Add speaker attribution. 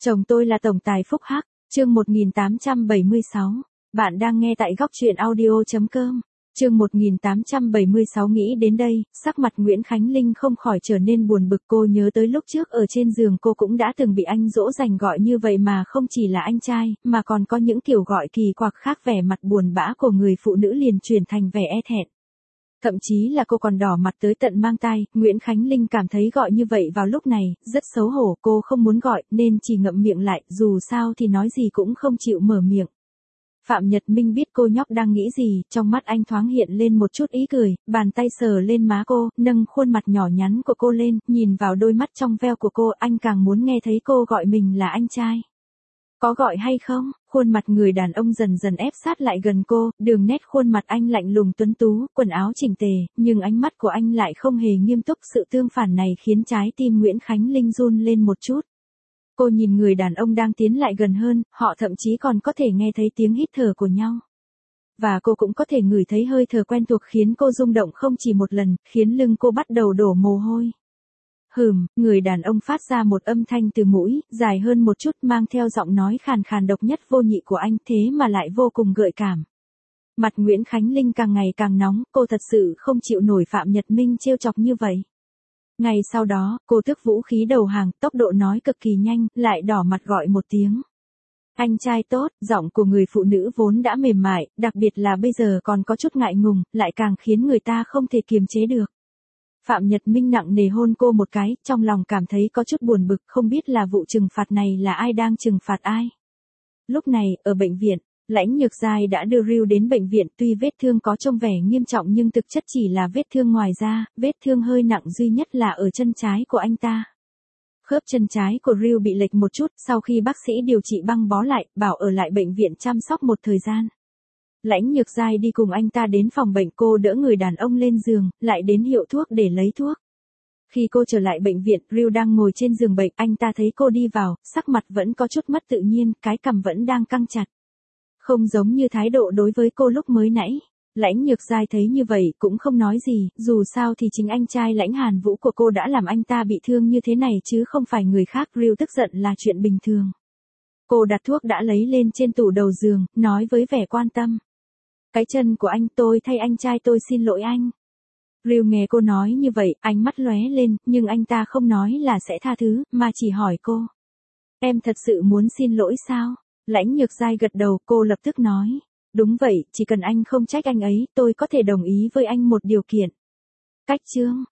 Speaker 1: Chồng tôi là tổng tài phúc hắc, chương 1876. Bạn đang nghe tại góc truyện audio.com. Chương 1876 nghĩ đến đây, sắc mặt Nguyễn Khánh Linh không khỏi trở nên buồn bực. Cô nhớ tới lúc trước ở trên giường cô cũng đã từng bị anh dỗ dành gọi như vậy, mà không chỉ là anh trai, mà còn có những kiểu gọi kỳ quặc khác. Vẻ mặt buồn bã của người phụ nữ liền chuyển thành vẻ e thẹn. Thậm chí là cô còn đỏ mặt tới tận mang tai. Nguyễn Khánh Linh cảm thấy gọi như vậy vào lúc này, rất xấu hổ. Cô không muốn gọi, nên chỉ ngậm miệng lại, dù sao thì nói gì cũng không chịu mở miệng. Phạm Nhật Minh biết cô nhóc đang nghĩ gì, trong mắt anh thoáng hiện lên một chút ý cười, bàn tay sờ lên má cô, nâng khuôn mặt nhỏ nhắn của cô lên, nhìn vào đôi mắt trong veo của cô, anh càng muốn nghe thấy cô gọi mình là anh trai. Có gọi hay không? Khuôn mặt người đàn ông dần dần ép sát lại gần cô, đường nét khuôn mặt anh lạnh lùng tuấn tú, quần áo chỉnh tề, nhưng ánh mắt của anh lại không hề nghiêm túc. Sự tương phản này khiến trái tim Nguyễn Khánh Linh run lên một chút. Cô nhìn người đàn ông đang tiến lại gần hơn, họ thậm chí còn có thể nghe thấy tiếng hít thở của nhau. Và cô cũng có thể ngửi thấy hơi thở quen thuộc khiến cô rung động không chỉ một lần, khiến lưng cô bắt đầu đổ mồ hôi. Người đàn ông phát ra một âm thanh từ mũi, dài hơn một chút, mang theo giọng nói khàn khàn độc nhất vô nhị của anh, thế mà lại vô cùng gợi cảm. Mặt Nguyễn Khánh Linh càng ngày càng nóng, cô thật sự không chịu nổi Phạm Nhật Minh trêu chọc như vậy. Ngày sau đó, cô tước vũ khí đầu hàng, tốc độ nói cực kỳ nhanh, lại đỏ mặt gọi một tiếng. Anh trai tốt. Giọng của người phụ nữ vốn đã mềm mại, đặc biệt là bây giờ còn có chút ngại ngùng, lại càng khiến người ta không thể kiềm chế được. Phạm Nhật Minh nặng nề hôn cô một cái, trong lòng cảm thấy có chút buồn bực, không biết là vụ trừng phạt này là ai đang trừng phạt ai. Lúc này, ở bệnh viện, Lãnh Nhược Giai đã đưa Ryu đến bệnh viện, tuy vết thương có trông vẻ nghiêm trọng nhưng thực chất chỉ là vết thương ngoài da, vết thương hơi nặng duy nhất là ở chân trái của anh ta. Khớp chân trái của Ryu bị lệch một chút, sau khi bác sĩ điều trị băng bó lại, bảo ở lại bệnh viện chăm sóc một thời gian. Lãnh Nhược Giai đi cùng anh ta đến phòng bệnh, cô đỡ người đàn ông lên giường, lại đến hiệu thuốc để lấy thuốc. Khi cô trở lại bệnh viện, Ryu đang ngồi trên giường bệnh, anh ta thấy cô đi vào, sắc mặt vẫn có chút mất tự nhiên, cái cằm vẫn đang căng chặt. Không giống như thái độ đối với cô lúc mới nãy. Lãnh Nhược Giai thấy như vậy cũng không nói gì, dù sao thì chính anh trai Lãnh Hàn Vũ của cô đã làm anh ta bị thương như thế này chứ không phải người khác. Ryu tức giận là chuyện bình thường. Cô đặt thuốc đã lấy lên trên tủ đầu giường, nói với vẻ quan tâm. Cái chân của anh, tôi thay anh trai tôi xin lỗi anh. Ryu nghe cô nói như vậy, ánh mắt lóe lên, nhưng anh ta không nói là sẽ tha thứ, mà chỉ hỏi cô. Em thật sự muốn xin lỗi sao? Lãnh Nhược Giai gật đầu, cô lập tức nói. Đúng vậy, chỉ cần anh không trách anh ấy, tôi có thể đồng ý với anh một điều kiện. Cách chương.